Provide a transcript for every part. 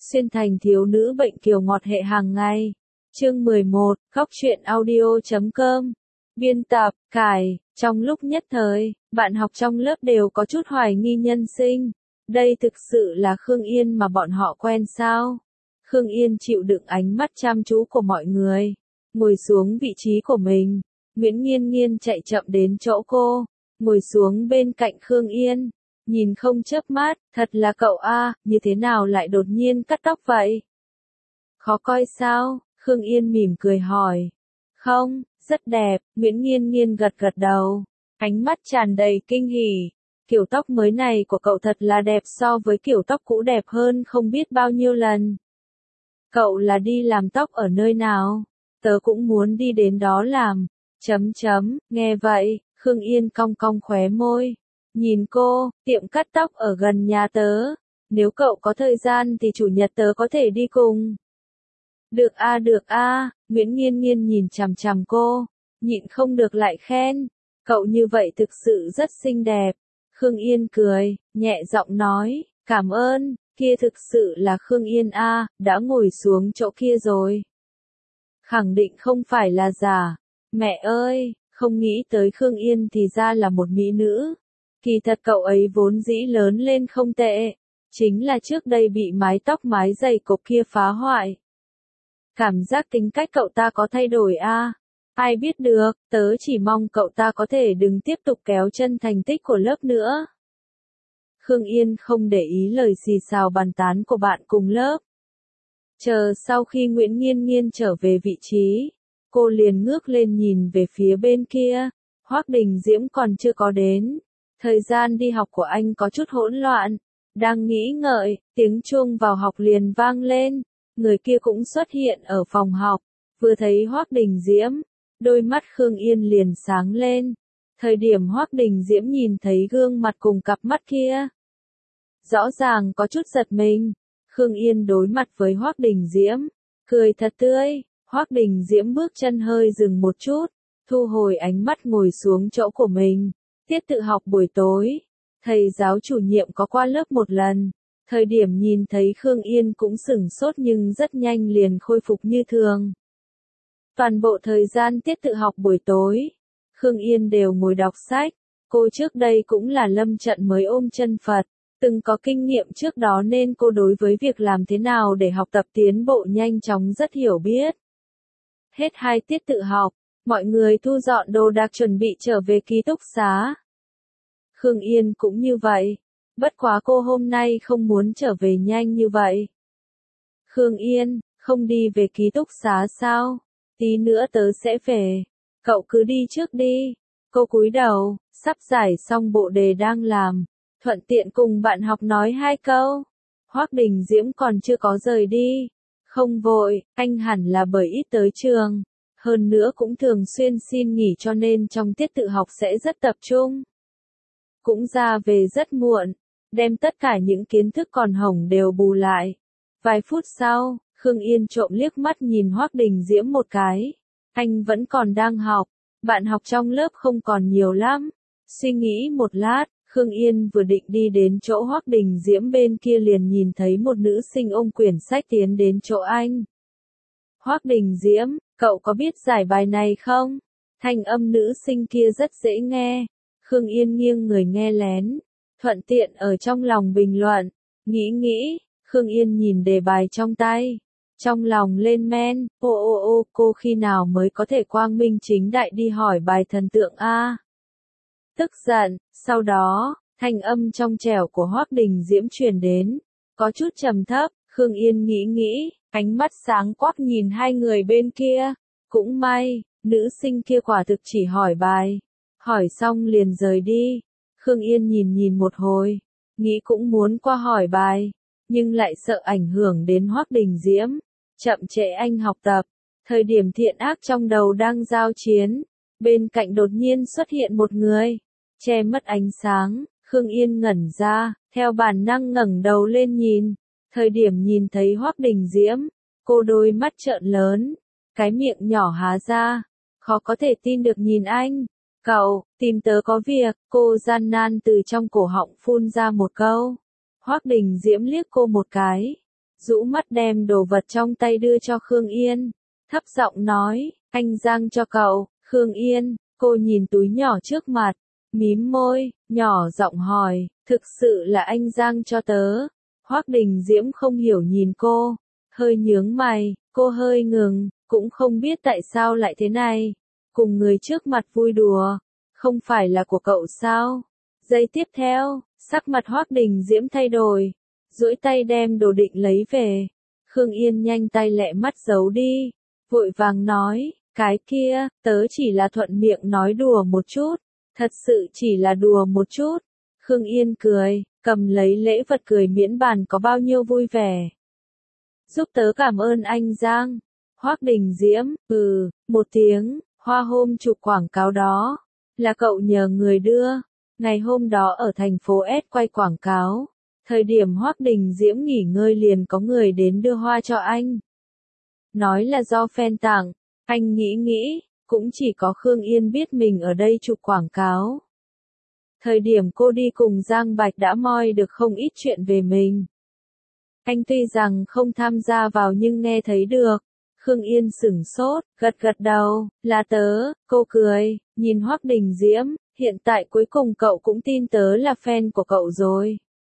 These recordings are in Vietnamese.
Xuyên thành thiếu nữ bệnh kiều ngọt hệ hàng ngày. Chương 11, Góc truyện audio.com. Biên tập, Cải. Trong lúc nhất thời, bạn học trong lớp đều có chút hoài nghi nhân sinh. Đây thực sự là Khương Yên mà bọn họ quen sao? Khương Yên chịu đựng ánh mắt chăm chú của mọi người, ngồi xuống vị trí của mình. Nguyễn Nghiên Nghiên chạy chậm đến chỗ cô, ngồi xuống bên cạnh Khương Yên, nhìn không chớp mắt, thật là cậu a, như thế nào lại đột nhiên cắt tóc vậy? Khó coi sao? Khương Yên mỉm cười hỏi. Không, rất đẹp, Nguyễn Nghiên Nghiên gật gật đầu, ánh mắt tràn đầy kinh hỉ. Kiểu tóc mới này của cậu thật là đẹp, so với kiểu tóc cũ đẹp hơn không biết bao nhiêu lần. Cậu là đi làm tóc ở nơi nào? Tớ cũng muốn đi đến đó làm. Nghe vậy, Khương Yên cong cong khóe môi. Nhìn cô, tiệm cắt tóc ở gần nhà tớ. Nếu cậu có thời gian thì chủ nhật tớ có thể đi cùng. Được a, Nguyễn Nghiên Nghiên nhìn chằm chằm cô, nhịn không được lại khen. Cậu như vậy thực sự rất xinh đẹp. Khương Yên cười, nhẹ giọng nói, cảm ơn, kia thực sự là Khương Yên a, đã ngồi xuống chỗ kia rồi. Khẳng định không phải là giả. Mẹ ơi, không nghĩ tới Khương Yên thì ra là một mỹ nữ. Kỳ thật cậu ấy vốn dĩ lớn lên không tệ, chính là trước đây bị mái tóc mái dày cộc kia phá hoại. Cảm giác tính cách cậu ta có thay đổi a? Ai biết được, tớ chỉ mong cậu ta có thể đừng tiếp tục kéo chân thành tích của lớp nữa. Khương Yên không để ý lời xì xào bàn tán của bạn cùng lớp. Chờ sau khi Nguyễn Nghiên Nghiên trở về vị trí, cô liền ngước lên nhìn về phía bên kia. Hoắc Đình Diễm còn chưa có đến. Thời gian đi học của anh có chút hỗn loạn. Đang nghĩ ngợi, tiếng chuông vào học liền vang lên. Người kia cũng xuất hiện ở phòng học. Vừa thấy Hoắc Đình Diễm, đôi mắt Khương Yên liền sáng lên. Thời điểm Hoắc Đình Diễm nhìn thấy gương mặt cùng cặp mắt kia, rõ ràng có chút giật mình. Khương Yên đối mặt với Hoắc Đình Diễm, cười thật tươi. Hoắc Đình Diễm bước chân hơi dừng một chút, thu hồi ánh mắt ngồi xuống chỗ của mình. Tiết tự học buổi tối, thầy giáo chủ nhiệm có qua lớp một lần. Thời điểm nhìn thấy Khương Yên cũng sửng sốt nhưng rất nhanh liền khôi phục như thường. Toàn bộ thời gian tiết tự học buổi tối, Khương Yên đều ngồi đọc sách. Cô trước đây cũng là lâm trận mới ôm chân Phật, từng có kinh nghiệm trước đó nên cô đối với việc làm thế nào để học tập tiến bộ nhanh chóng rất hiểu biết. Hết 2 tiết tự học, mọi người thu dọn đồ đạc chuẩn bị trở về ký túc xá. Khương Yên cũng như vậy, bất quá cô hôm nay không muốn trở về nhanh như vậy. Khương Yên, không đi về ký túc xá sao? Tí nữa tớ sẽ về. Cậu cứ đi trước đi. Cô cúi đầu, sắp giải xong bộ đề đang làm, thuận tiện cùng bạn học nói 2 câu. Hoắc Đình Diễm còn chưa có rời đi. Không vội, anh hẳn là bởi ít tới trường. Hơn nữa cũng thường xuyên xin nghỉ cho nên trong tiết tự học sẽ rất tập trung. Cũng ra về rất muộn, đem tất cả những kiến thức còn hỏng đều bù lại. Vài phút sau, Khương Yên trộm liếc mắt nhìn Hoắc Đình Diễm một cái. Anh vẫn còn đang học, bạn học trong lớp không còn nhiều lắm. Suy nghĩ một lát, Khương Yên vừa định đi đến chỗ Hoắc Đình Diễm bên kia liền nhìn thấy một nữ sinh ôm quyển sách tiến đến chỗ anh. Hoắc Đình Diễm, cậu có biết giải bài này không? Thanh âm nữ sinh kia rất dễ nghe. Khương Yên nghiêng người nghe lén, thuận tiện ở trong lòng bình luận. Nghĩ, Khương Yên nhìn đề bài trong tay, trong lòng lên men, cô khi nào mới có thể quang minh chính đại đi hỏi bài thần tượng a? Tức giận, sau đó, thanh âm trong trẻo của Hoắc Đình Diễm truyền đến, có chút trầm thấp. Khương Yên nghĩ, ánh mắt sáng quắc nhìn hai người bên kia. Cũng may, nữ sinh kia quả thực chỉ hỏi bài, hỏi xong liền rời đi. Khương Yên nhìn một hồi, nghĩ cũng muốn qua hỏi bài, nhưng lại sợ ảnh hưởng đến Hoắc Đình Diễm, chậm trễ anh học tập. Thời điểm thiện ác trong đầu đang giao chiến, bên cạnh đột nhiên xuất hiện một người, che mất ánh sáng. Khương Yên ngẩn ra, theo bản năng ngẩng đầu lên nhìn. Thời điểm nhìn thấy Hoắc Đình Diễm, cô đôi mắt trợn lớn, cái miệng nhỏ há ra, khó có thể tin được nhìn anh. Cậu, tìm tớ có việc, cô gian nan từ trong cổ họng phun ra một câu. Hoắc Đình Diễm liếc cô một cái, rũ mắt đem đồ vật trong tay đưa cho Khương Yên, thấp giọng nói, anh Giang cho cậu. Khương Yên, cô nhìn túi nhỏ trước mặt, mím môi, nhỏ giọng hỏi, thực sự là anh Giang cho tớ. Hoắc Đình Diễm không hiểu nhìn cô, hơi nhướng mày, cô hơi ngừng, cũng không biết tại sao lại thế này. Cùng người trước mặt vui đùa, không phải là của cậu sao? Giây tiếp theo, sắc mặt Hoắc Đình Diễm thay đổi, duỗi tay đem đồ định lấy về. Khương Yên nhanh tay lẹ mắt giấu đi, vội vàng nói, cái kia, tớ chỉ là thuận miệng nói đùa một chút, thật sự chỉ là đùa một chút. Khương Yên cười, cầm lấy lễ vật cười miễn bàn có bao nhiêu vui vẻ. Giúp tớ cảm ơn anh Giang. Hoắc Đình Diễm, một tiếng, hoa hôm chụp quảng cáo đó, là cậu nhờ người đưa. Ngày hôm đó ở thành phố S quay quảng cáo, thời điểm Hoắc Đình Diễm nghỉ ngơi liền có người đến đưa hoa cho anh. Nói là do fan tặng, anh nghĩ, cũng chỉ có Khương Yên biết mình ở đây chụp quảng cáo. Thời điểm cô đi cùng Giang Bạch đã moi được không ít chuyện về mình. Anh tuy rằng không tham gia vào nhưng nghe thấy được. Khương Yên sửng sốt, gật đầu, là tớ, cô cười, nhìn Hoắc Đình Diễm, hiện tại cuối cùng cậu cũng tin tớ là fan của cậu rồi.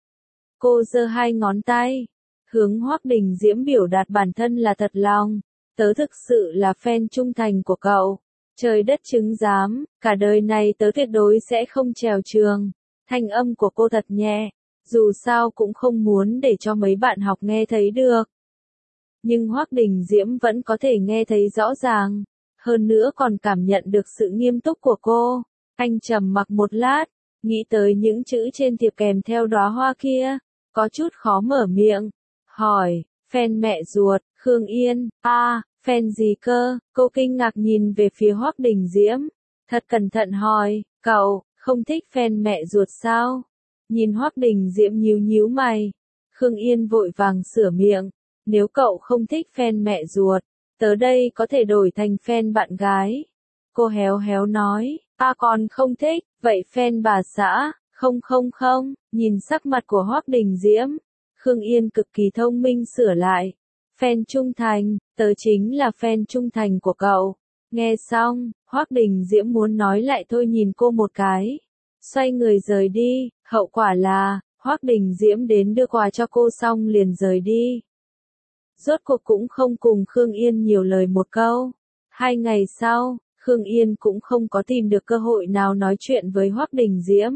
Cô giơ hai ngón tay, hướng Hoắc Đình Diễm biểu đạt bản thân là thật lòng, tớ thực sự là fan trung thành của cậu. Trời đất chứng giám, cả đời này tớ tuyệt đối sẽ không trèo trường. Thanh âm của cô thật nhẹ, dù sao cũng không muốn để cho mấy bạn học nghe thấy được. Nhưng Hoắc Đình Diễm vẫn có thể nghe thấy rõ ràng, hơn nữa còn cảm nhận được sự nghiêm túc của cô. Anh trầm mặc một lát, nghĩ tới những chữ trên thiệp kèm theo đóa hoa kia, có chút khó mở miệng, hỏi, fan mẹ ruột, Khương Yên, fan gì cơ? Cô kinh ngạc nhìn về phía Hoắc Đình Diễm, thật cẩn thận hỏi, cậu, không thích fan mẹ ruột sao? Nhìn Hoắc Đình Diễm nhíu mày, Khương Yên vội vàng sửa miệng, nếu cậu không thích fan mẹ ruột, tớ đây có thể đổi thành fan bạn gái. Cô héo nói, còn không thích, vậy fan bà xã, không, nhìn sắc mặt của Hoắc Đình Diễm, Khương Yên cực kỳ thông minh sửa lại, fan trung thành, tớ chính là fan trung thành của cậu. Nghe xong, Hoắc Đình Diễm muốn nói lại thôi nhìn cô một cái, xoay người rời đi, hậu quả là, Hoắc Đình Diễm đến đưa quà cho cô xong liền rời đi. Rốt cuộc cũng không cùng Khương Yên nhiều lời một câu. 2 ngày sau, Khương Yên cũng không có tìm được cơ hội nào nói chuyện với Hoắc Đình Diễm.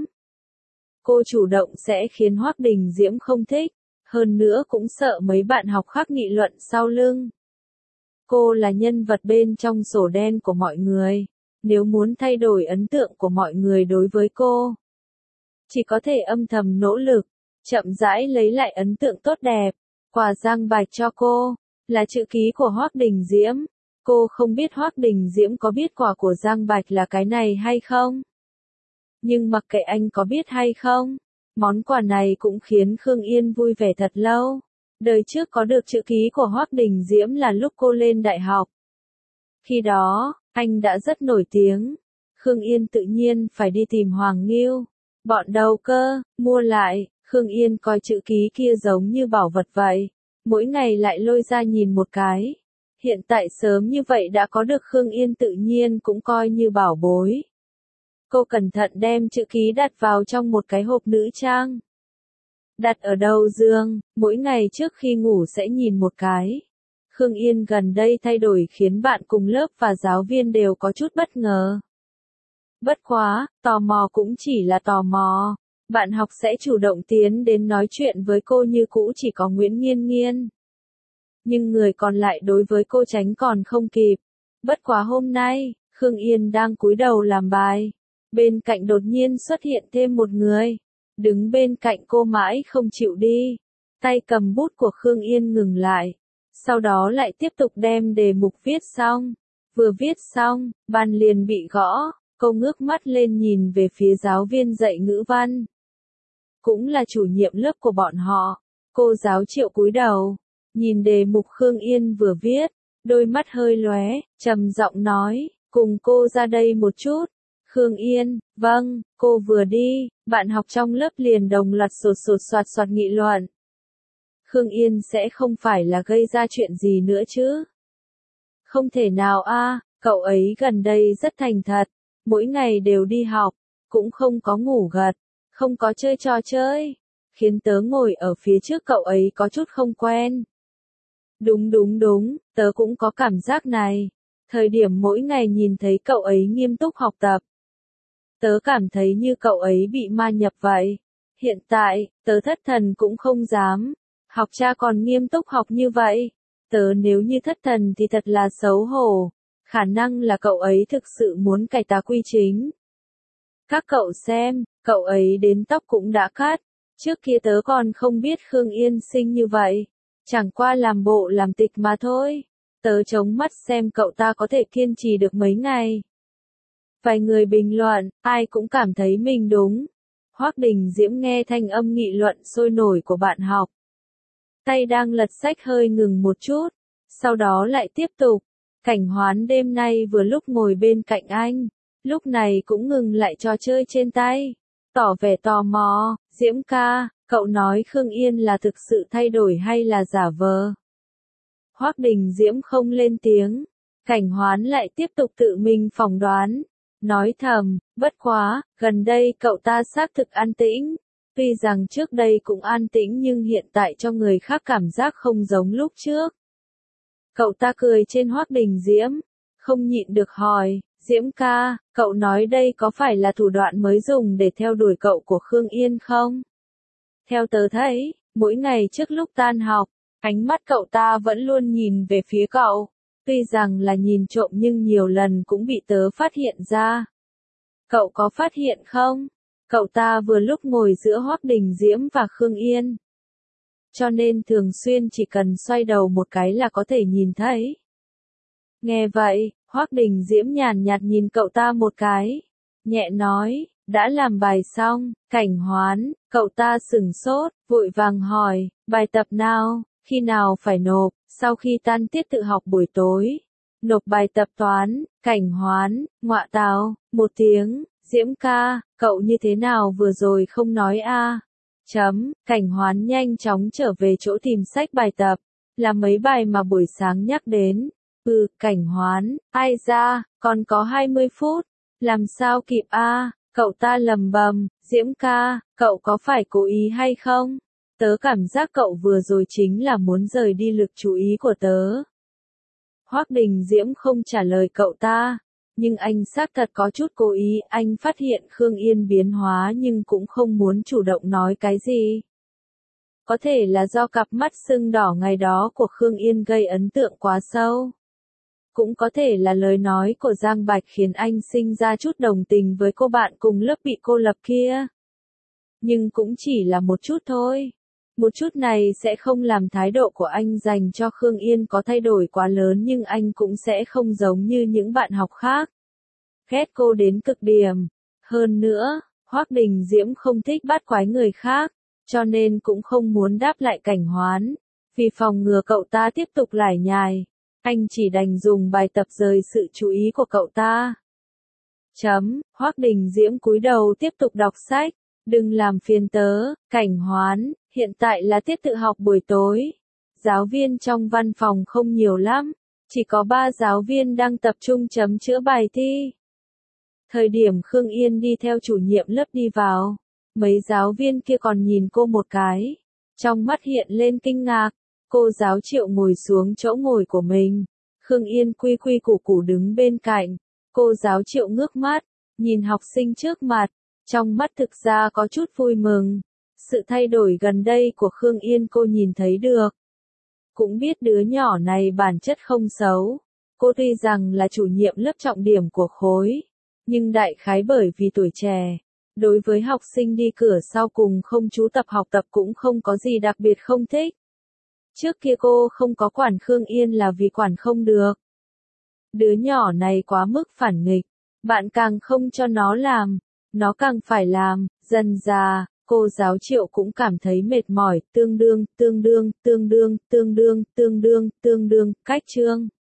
Cô chủ động sẽ khiến Hoắc Đình Diễm không thích, hơn nữa cũng sợ mấy bạn học khác nghị luận sau lưng. Cô là nhân vật bên trong sổ đen của mọi người, nếu muốn thay đổi ấn tượng của mọi người đối với cô, chỉ có thể âm thầm nỗ lực, chậm rãi lấy lại ấn tượng tốt đẹp. Quà Giang Bạch cho cô, là chữ ký của Hoắc Đình Diễm. Cô không biết Hoắc Đình Diễm có biết quà của Giang Bạch là cái này hay không. Nhưng mặc kệ anh có biết hay không, món quà này cũng khiến Khương Yên vui vẻ thật lâu. Đời trước có được chữ ký của Hoắc Đình Diễm là lúc cô lên đại học. Khi đó, anh đã rất nổi tiếng. Khương Yên tự nhiên phải đi tìm Hoàng Nghiêu. Bọn đầu cơ, mua lại. Khương Yên coi chữ ký kia giống như bảo vật vậy, mỗi ngày lại lôi ra nhìn một cái. Hiện tại sớm như vậy đã có được Khương Yên tự nhiên cũng coi như bảo bối. Cô cẩn thận đem chữ ký đặt vào trong một cái hộp nữ trang. Đặt ở đầu giường, mỗi ngày trước khi ngủ sẽ nhìn một cái. Khương Yên gần đây thay đổi khiến bạn cùng lớp và giáo viên đều có chút bất ngờ. Bất quá, tò mò cũng chỉ là tò mò. Bạn học sẽ chủ động tiến đến nói chuyện với cô như cũ chỉ có Nguyễn Nghiên Nghiên. Nhưng người còn lại đối với cô tránh còn không kịp. Bất quá hôm nay, Khương Yên đang cúi đầu làm bài. Bên cạnh đột nhiên xuất hiện thêm một người. Đứng bên cạnh cô mãi không chịu đi. Tay cầm bút của Khương Yên ngừng lại. Sau đó lại tiếp tục đem đề mục viết xong. Vừa viết xong, bàn liền bị gõ. Cô ngước mắt lên nhìn về phía giáo viên dạy ngữ văn. Cũng là chủ nhiệm lớp của bọn họ. Cô giáo Triệu cúi đầu, nhìn đề mục Khương Yên vừa viết, đôi mắt hơi lóe, trầm giọng nói, cùng cô ra đây một chút. Khương Yên, vâng, cô vừa đi, bạn học trong lớp liền đồng loạt sột soạt nghị luận. Khương Yên sẽ không phải là gây ra chuyện gì nữa chứ? Không thể nào a, cậu ấy gần đây rất thành thật, mỗi ngày đều đi học, cũng không có ngủ gật, không có chơi trò chơi, khiến tớ ngồi ở phía trước cậu ấy có chút không quen. Đúng, tớ cũng có cảm giác này. Thời điểm mỗi ngày nhìn thấy cậu ấy nghiêm túc học tập, tớ cảm thấy như cậu ấy bị ma nhập vậy. Hiện tại, tớ thất thần cũng không dám. Học cha còn nghiêm túc học như vậy. Tớ nếu như thất thần thì thật là xấu hổ. Khả năng là cậu ấy thực sự muốn cải tà quy chính. Các cậu xem, cậu ấy đến tóc cũng đã cắt. Trước kia tớ còn không biết Khương Yên xinh như vậy. Chẳng qua làm bộ làm tịch mà thôi. Tớ chống mắt xem cậu ta có thể kiên trì được mấy ngày. Vài người bình luận, ai cũng cảm thấy mình đúng. Hoắc Đình Diễm nghe thanh âm nghị luận sôi nổi của bạn học. Tay đang lật sách hơi ngừng một chút, sau đó lại tiếp tục. Cảnh Hoán đêm nay vừa lúc ngồi bên cạnh anh, lúc này cũng ngừng lại trò chơi trên tay. Tỏ vẻ tò mò, Diễm ca, cậu nói Khương Yên là thực sự thay đổi hay là giả vờ? Hoắc Đình Diễm không lên tiếng, Cảnh Hoán lại tiếp tục tự mình phỏng đoán. Nói thầm, bất quá, gần đây cậu ta xác thực an tĩnh. Tuy rằng trước đây cũng an tĩnh nhưng hiện tại cho người khác cảm giác không giống lúc trước. Cậu ta cười trên Hoắc Đình Diễm, không nhịn được hỏi, Diễm ca, cậu nói đây có phải là thủ đoạn mới dùng để theo đuổi cậu của Khương Yên không? Theo tớ thấy, mỗi ngày trước lúc tan học, ánh mắt cậu ta vẫn luôn nhìn về phía cậu. Tuy rằng là nhìn trộm nhưng nhiều lần cũng bị tớ phát hiện ra. Cậu có phát hiện không? Cậu ta vừa lúc ngồi giữa Hoắc Đình Diễm và Khương Yên. Cho nên thường xuyên chỉ cần xoay đầu một cái là có thể nhìn thấy. Nghe vậy, Hoắc Đình Diễm nhàn nhạt nhìn cậu ta một cái. Nhẹ nói, đã làm bài xong, Cảnh Hoán, cậu ta sửng sốt, vội vàng hỏi, bài tập nào, khi nào phải nộp? Sau khi tan tiết tự học buổi tối, nộp bài tập toán. Cảnh Hoán, ngọa tào, một tiếng, Diễm ca, cậu như thế nào vừa rồi không nói a? Cảnh Hoán nhanh chóng trở về chỗ tìm sách bài tập, là mấy bài mà buổi sáng nhắc đến. Cảnh Hoán, ai ra, còn có 20 phút, làm sao kịp a? Cậu ta lầm bầm, Diễm ca, cậu có phải cố ý hay không? Tớ cảm giác cậu vừa rồi chính là muốn rời đi lực chú ý của tớ. Hoắc Đình Diễm không trả lời cậu ta, nhưng anh xác thật có chút cố ý, anh phát hiện Khương Yên biến hóa nhưng cũng không muốn chủ động nói cái gì. Có thể là do cặp mắt sưng đỏ ngày đó của Khương Yên gây ấn tượng quá sâu. Cũng có thể là lời nói của Giang Bạch khiến anh sinh ra chút đồng tình với cô bạn cùng lớp bị cô lập kia. Nhưng cũng chỉ là một chút thôi. Một chút này sẽ không làm thái độ của anh dành cho Khương Yên có thay đổi quá lớn nhưng anh cũng sẽ không giống như những bạn học khác. Ghét cô đến cực điểm. Hơn nữa, Hoắc Đình Diễm không thích bắt quái người khác, cho nên cũng không muốn đáp lại Cảnh Hoán. Vì phòng ngừa cậu ta tiếp tục lải nhải, anh chỉ đành dùng bài tập rời sự chú ý của cậu ta. Hoắc Đình Diễm cúi đầu tiếp tục đọc sách. Đừng làm phiền tớ, Cảnh Hoán, hiện tại là tiết tự học buổi tối. Giáo viên trong văn phòng không nhiều lắm, chỉ có 3 giáo viên đang tập trung chấm chữa bài thi. Thời điểm Khương Yên đi theo chủ nhiệm lớp đi vào, mấy giáo viên kia còn nhìn cô một cái, trong mắt hiện lên kinh ngạc. Cô giáo Triệu ngồi xuống chỗ ngồi của mình, Khương Yên quy quy củ củ đứng bên cạnh. Cô giáo Triệu ngước mắt, nhìn học sinh trước mặt. Trong mắt thực ra có chút vui mừng. Sự thay đổi gần đây của Khương Yên cô nhìn thấy được. Cũng biết đứa nhỏ này bản chất không xấu. Cô tuy rằng là chủ nhiệm lớp trọng điểm của khối, nhưng đại khái bởi vì tuổi trẻ, đối với học sinh đi cửa sau cùng không chú tập học tập cũng không có gì đặc biệt không thích. Trước kia cô không có quản Khương Yên là vì quản không được. Đứa nhỏ này quá mức phản nghịch, bạn càng không cho nó làm, nó càng phải làm. Dần dà, cô giáo Triệu cũng cảm thấy mệt mỏi, tương đương, cách chương.